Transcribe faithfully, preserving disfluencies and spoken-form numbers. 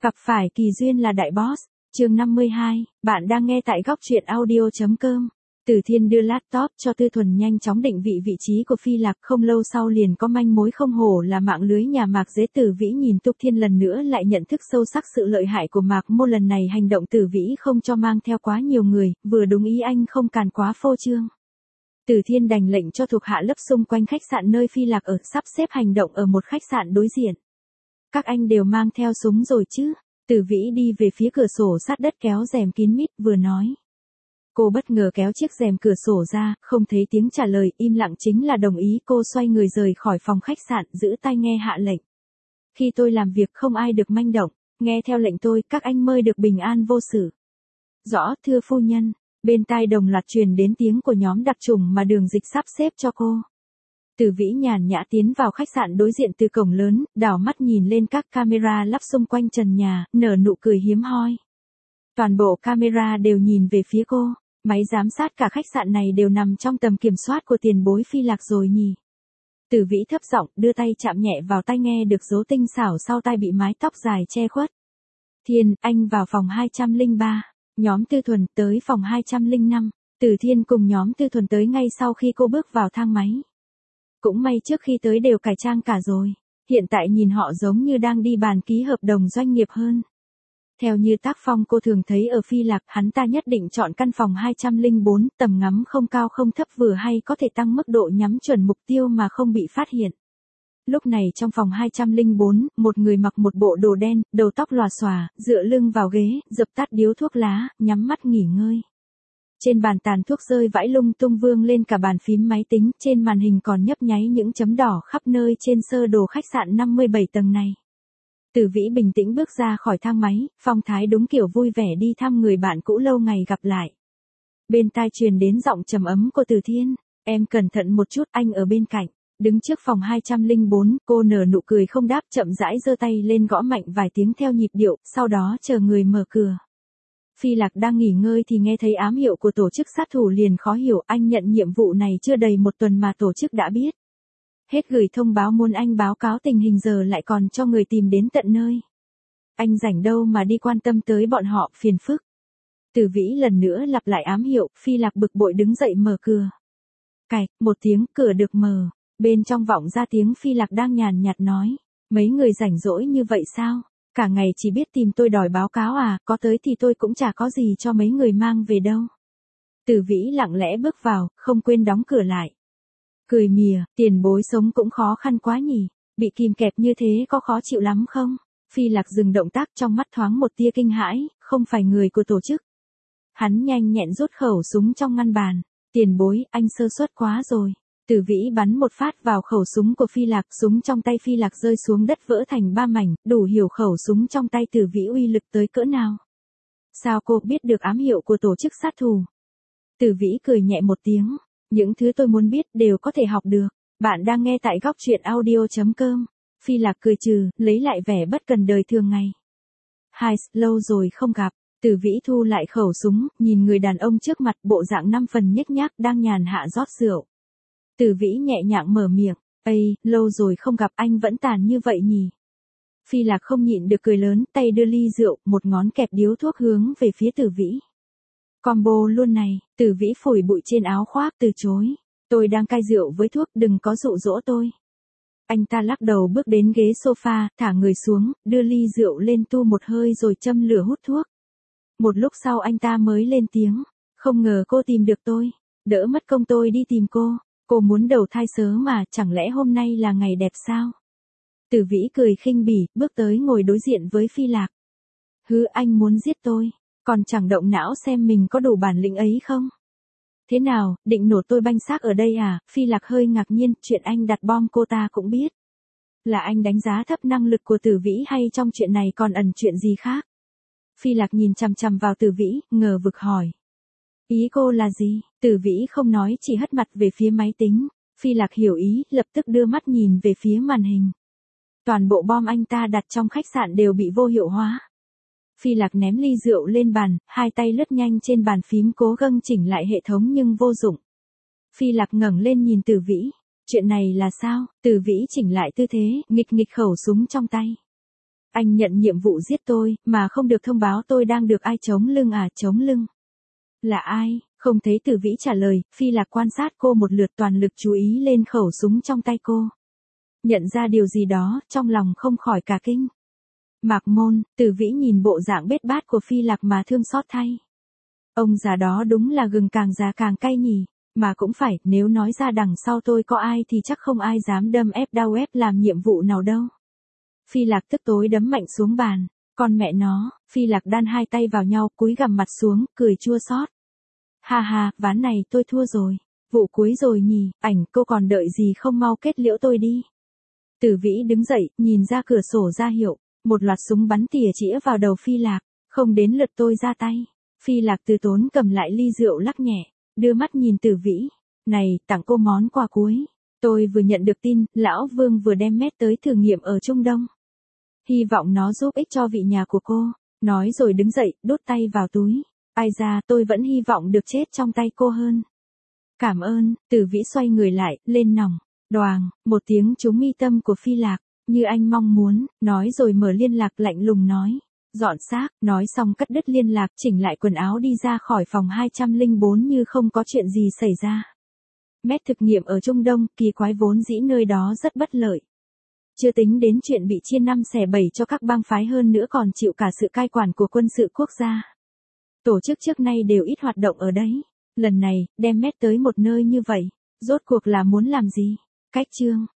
Gặp phải kỳ duyên là đại boss. Chương năm mươi hai, bạn đang nghe tại góc truyện audio chấm com. Từ Thiên đưa laptop cho Tư Thuần nhanh chóng định vị vị trí của Phi Lạc, không lâu sau liền có manh mối, không hổ là mạng lưới nhà Mạc Dế. Tử Vĩ nhìn Túc Thiên lần nữa lại nhận thức sâu sắc sự lợi hại của Mạc Mô. Lần này hành động Tử Vĩ không cho mang theo quá nhiều người, vừa đúng ý anh, không càn quá phô trương. Từ Thiên đành lệnh cho thuộc hạ lấp xung quanh khách sạn nơi Phi Lạc ở, sắp xếp hành động ở một khách sạn đối diện. Các anh đều mang theo súng rồi chứ? Tử Vĩ đi về phía cửa sổ sát đất kéo rèm kín mít, vừa nói. Cô bất ngờ kéo chiếc rèm cửa sổ ra, không thấy tiếng trả lời, im lặng chính là đồng ý. Cô xoay người rời khỏi phòng khách sạn, giữ tai nghe hạ lệnh. Khi tôi làm việc không ai được manh động, nghe theo lệnh tôi, các anh mới được bình an vô sự. Rõ, thưa phu nhân. Bên tai đồng loạt truyền đến tiếng của nhóm đặc chủng mà Đường Dịch sắp xếp cho cô. Tử Vĩ nhàn nhã tiến vào khách sạn đối diện từ cổng lớn, đảo mắt nhìn lên các camera lắp xung quanh trần nhà, nở nụ cười hiếm hoi. Toàn bộ camera đều nhìn về phía cô, máy giám sát cả khách sạn này đều nằm trong tầm kiểm soát của tiền bối Phi Lạc rồi nhỉ. Tử Vĩ thấp giọng, đưa tay chạm nhẹ vào tai nghe được dấu tinh xảo sau tai bị mái tóc dài che khuất. Thiên, anh vào phòng hai không ba, nhóm Tư Thuần tới phòng hai không năm, Từ Thiên cùng nhóm Tư Thuần tới ngay sau khi cô bước vào thang máy. Cũng may trước khi tới đều cải trang cả rồi, hiện tại nhìn họ giống như đang đi bàn ký hợp đồng doanh nghiệp hơn. Theo như tác phong cô thường thấy ở Phi Lạc, hắn ta nhất định chọn căn phòng hai không bốn, tầm ngắm không cao không thấp, vừa hay có thể tăng mức độ nhắm chuẩn mục tiêu mà không bị phát hiện. Lúc này trong phòng hai không bốn, một người mặc một bộ đồ đen, đầu tóc lòa xòa, dựa lưng vào ghế, dập tắt điếu thuốc lá, nhắm mắt nghỉ ngơi. Trên bàn tàn thuốc rơi vãi lung tung vương lên cả bàn phím máy tính, trên màn hình còn nhấp nháy những chấm đỏ khắp nơi trên sơ đồ khách sạn năm mươi bảy tầng này. Tử Vĩ bình tĩnh bước ra khỏi thang máy, phong thái đúng kiểu vui vẻ đi thăm người bạn cũ lâu ngày gặp lại. Bên tai truyền đến giọng trầm ấm của Từ Thiên, em cẩn thận một chút, anh ở bên cạnh. Đứng trước phòng hai không bốn, cô nở nụ cười không đáp, chậm rãi giơ tay lên gõ mạnh vài tiếng theo nhịp điệu, sau đó chờ người mở cửa. Phi Lạc đang nghỉ ngơi thì nghe thấy ám hiệu của tổ chức sát thủ liền khó hiểu, anh nhận nhiệm vụ này chưa đầy một tuần mà tổ chức đã biết. Hết gửi thông báo muốn anh báo cáo tình hình giờ lại còn cho người tìm đến tận nơi. Anh rảnh đâu mà đi quan tâm tới bọn họ, phiền phức. Tử Vĩ lần nữa lặp lại ám hiệu, Phi Lạc bực bội đứng dậy mở cửa. Cạch, một tiếng, cửa được mở, bên trong vọng ra tiếng Phi Lạc đang nhàn nhạt nói, mấy người rảnh rỗi như vậy sao? Cả ngày chỉ biết tìm tôi đòi báo cáo à, có tới thì tôi cũng chả có gì cho mấy người mang về đâu. Tử Vĩ lặng lẽ bước vào, không quên đóng cửa lại. Cười mỉa, tiền bối sống cũng khó khăn quá nhỉ, bị kìm kẹp như thế có khó chịu lắm không? Phi Lạc dừng động tác, trong mắt thoáng một tia kinh hãi, không phải người của tổ chức. Hắn nhanh nhẹn rút khẩu súng trong ngăn bàn, tiền bối, anh sơ suất quá rồi. Tử Vĩ bắn một phát vào khẩu súng của Phi Lạc, súng trong tay Phi Lạc rơi xuống đất vỡ thành ba mảnh, đủ hiểu khẩu súng trong tay Tử Vĩ uy lực tới cỡ nào. Sao cô biết được ám hiệu của tổ chức sát thủ? Tử Vĩ cười nhẹ một tiếng, những thứ tôi muốn biết đều có thể học được. Bạn đang nghe tại góc truyện audio chấm com. Phi Lạc cười trừ, lấy lại vẻ bất cần đời thường ngày. Hai, lâu rồi không gặp. Tử Vĩ thu lại khẩu súng, nhìn người đàn ông trước mặt, bộ dạng năm phần nhếch nhác đang nhàn hạ rót rượu. Tử Vĩ nhẹ nhàng mở miệng, "Ây, lâu rồi không gặp, anh vẫn tàn như vậy nhỉ?" Phi Lạc không nhịn được cười lớn, tay đưa ly rượu, một ngón kẹp điếu thuốc hướng về phía Tử Vĩ. Combo luôn này. Tử Vĩ phủi bụi trên áo khoác, từ chối. "Tôi đang cai rượu với thuốc, đừng có dụ dỗ tôi." Anh ta lắc đầu bước đến ghế sofa, thả người xuống, đưa ly rượu lên tu một hơi rồi châm lửa hút thuốc. Một lúc sau anh ta mới lên tiếng, "Không ngờ cô tìm được tôi, đỡ mất công tôi đi tìm cô. Cô muốn đầu thai sớm mà, chẳng lẽ hôm nay là ngày đẹp sao?" Tử Vĩ cười khinh bỉ, bước tới ngồi đối diện với Phi Lạc. "Hứ, anh muốn giết tôi, còn chẳng động não xem mình có đủ bản lĩnh ấy không? Thế nào, định nổ tôi banh xác ở đây à?" Phi Lạc hơi ngạc nhiên, chuyện anh đặt bom cô ta cũng biết. Là anh đánh giá thấp năng lực của Tử Vĩ hay trong chuyện này còn ẩn chuyện gì khác? Phi Lạc nhìn chằm chằm vào Tử Vĩ, ngờ vực hỏi. "Ý cô là gì?" Tử Vĩ không nói, chỉ hất mặt về phía máy tính. Phi Lạc hiểu ý, lập tức đưa mắt nhìn về phía màn hình. Toàn bộ bom anh ta đặt trong khách sạn đều bị vô hiệu hóa. Phi Lạc ném ly rượu lên bàn, hai tay lướt nhanh trên bàn phím cố gắng chỉnh lại hệ thống nhưng vô dụng. Phi Lạc ngẩng lên nhìn Tử Vĩ. "Chuyện này là sao?" Tử Vĩ chỉnh lại tư thế, nghịch nghịch khẩu súng trong tay. Anh nhận nhiệm vụ giết tôi, mà không được thông báo tôi đang được ai chống lưng à, chống lưng. Là ai? Không thấy Tử Vĩ trả lời, Phi Lạc quan sát cô một lượt, toàn lực chú ý lên khẩu súng trong tay cô. Nhận ra điều gì đó, trong lòng không khỏi cả kinh. Mạc Môn, Tử Vĩ nhìn bộ dạng bết bát của Phi Lạc mà thương xót thay. Ông già đó đúng là gừng càng già càng cay nhỉ, mà cũng phải, nếu nói ra đằng sau tôi có ai thì chắc không ai dám đâm ép đau ép làm nhiệm vụ nào đâu. Phi Lạc tức tối đấm mạnh xuống bàn, con mẹ nó, Phi Lạc đan hai tay vào nhau, cúi gằm mặt xuống, cười chua xót. Ha ha, ván này tôi thua rồi, vụ cuối rồi nhỉ, ảnh cô còn đợi gì không mau kết liễu tôi đi. Tử Vĩ đứng dậy, nhìn ra cửa sổ ra hiệu, một loạt súng bắn tỉa chĩa vào đầu Phi Lạc, không đến lượt tôi ra tay. Phi Lạc từ tốn cầm lại ly rượu lắc nhẹ, đưa mắt nhìn Tử Vĩ, này, tặng cô món quà cuối. Tôi vừa nhận được tin, Lão Vương vừa đem mét tới thử nghiệm ở Trung Đông. Hy vọng nó giúp ích cho vị nhà của cô, nói rồi đứng dậy, đút tay vào túi. Ai ra, tôi vẫn hy vọng được chết trong tay cô hơn. Cảm ơn, Tử Vĩ xoay người lại, lên nòng, đoàng, một tiếng trúng mi tâm của Phi Lạc, như anh mong muốn, nói rồi mở liên lạc lạnh lùng nói. Dọn xác, nói xong cắt đứt liên lạc, chỉnh lại quần áo đi ra khỏi phòng hai không không bốn như không có chuyện gì xảy ra. Mét thực nghiệm ở Trung Đông, kỳ quái vốn dĩ nơi đó rất bất lợi. Chưa tính đến chuyện bị chia năm xẻ bảy cho các bang phái, hơn nữa còn chịu cả sự cai quản của quân sự quốc gia. Tổ chức trước nay đều ít hoạt động ở đấy. Lần này, đem mét tới một nơi như vậy, rốt cuộc là muốn làm gì? Cách chương.